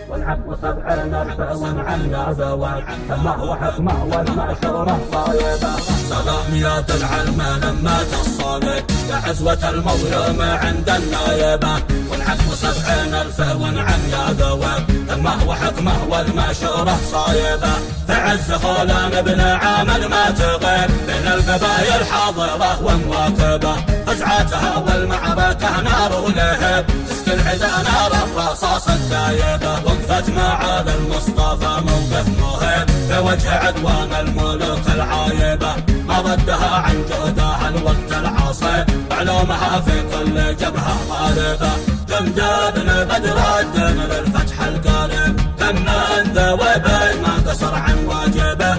والحق سبعين ألف وعن يابا وهو حكمه والمشورة طيبة. سلام يا درع لما تصالك يا عزوة المظلوم عند النايبة، والحق 70,000 وعن يابا لما حكمه والمشورة صايبة. فعز خولان ابن عامل ما تغيب بين القبايل حاضرة ومواكبة، فزعتها والمعركة نار ولهب تسكن عدا نار الرصاص الدايبة. وقفت معاذ المصطفى موقف مهيب في وجه عدوان الملوك العايبة، ما ردها عن جودها الوقت العاصي معلومها في كل جبهة غالبة. جند ابن بدر الدين للفتح القارب كم من ذوي ما قصر عن واجبه،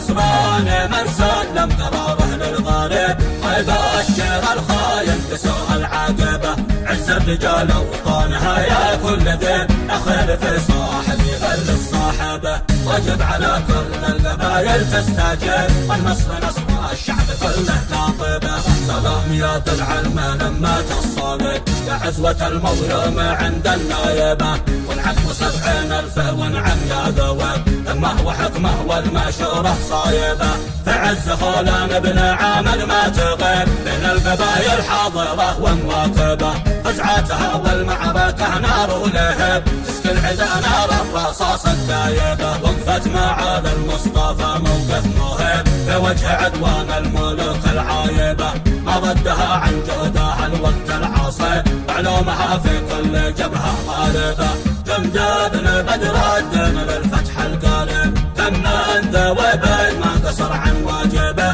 خسران من سلم قراره للغالب ويبشر الخاين بسوء العاقبة. عز الرجال وطانها يا كل ذئب اخير في صاحب يغل الصاحبة، واجب على كل القبايل تستجيب والنصر نصر الشعب كله قاطبة. سلام يا درع لما تصالك يا عزوة المظلوم عند النايبة، والحق 70,000 وعن يابا لما هو حكمه والمشورة صايبة. فعز خولان ابن عامل ما تغيب بين القبايل حاضرة ومواكبة، فزعتها والمعركة نار ولهب تسكن عدا نار الرصاص الدايبة. وقفت معاذ المصطفى موقف مهيب في وجه عدوان الملوك العايبة، ما ردها عن جودها الوقت العاصي معلومها في كل جبهة غالبة. جند ابن بدر الدين للفتح القارب كم من ذوي ما قصر عن واجبه،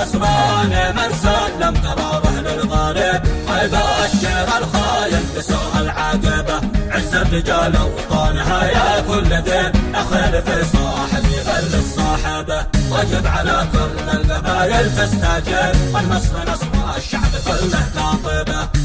خسران من سلم قراره للغالب ويبشر الخاين بسوء العاقبة. عز الرجال وطانها يا كل ذئب اخير في صاحب يغل الصاحبة، واجب على كل القبايل تستجيب والنصر نصر الشعب كله قاطبة.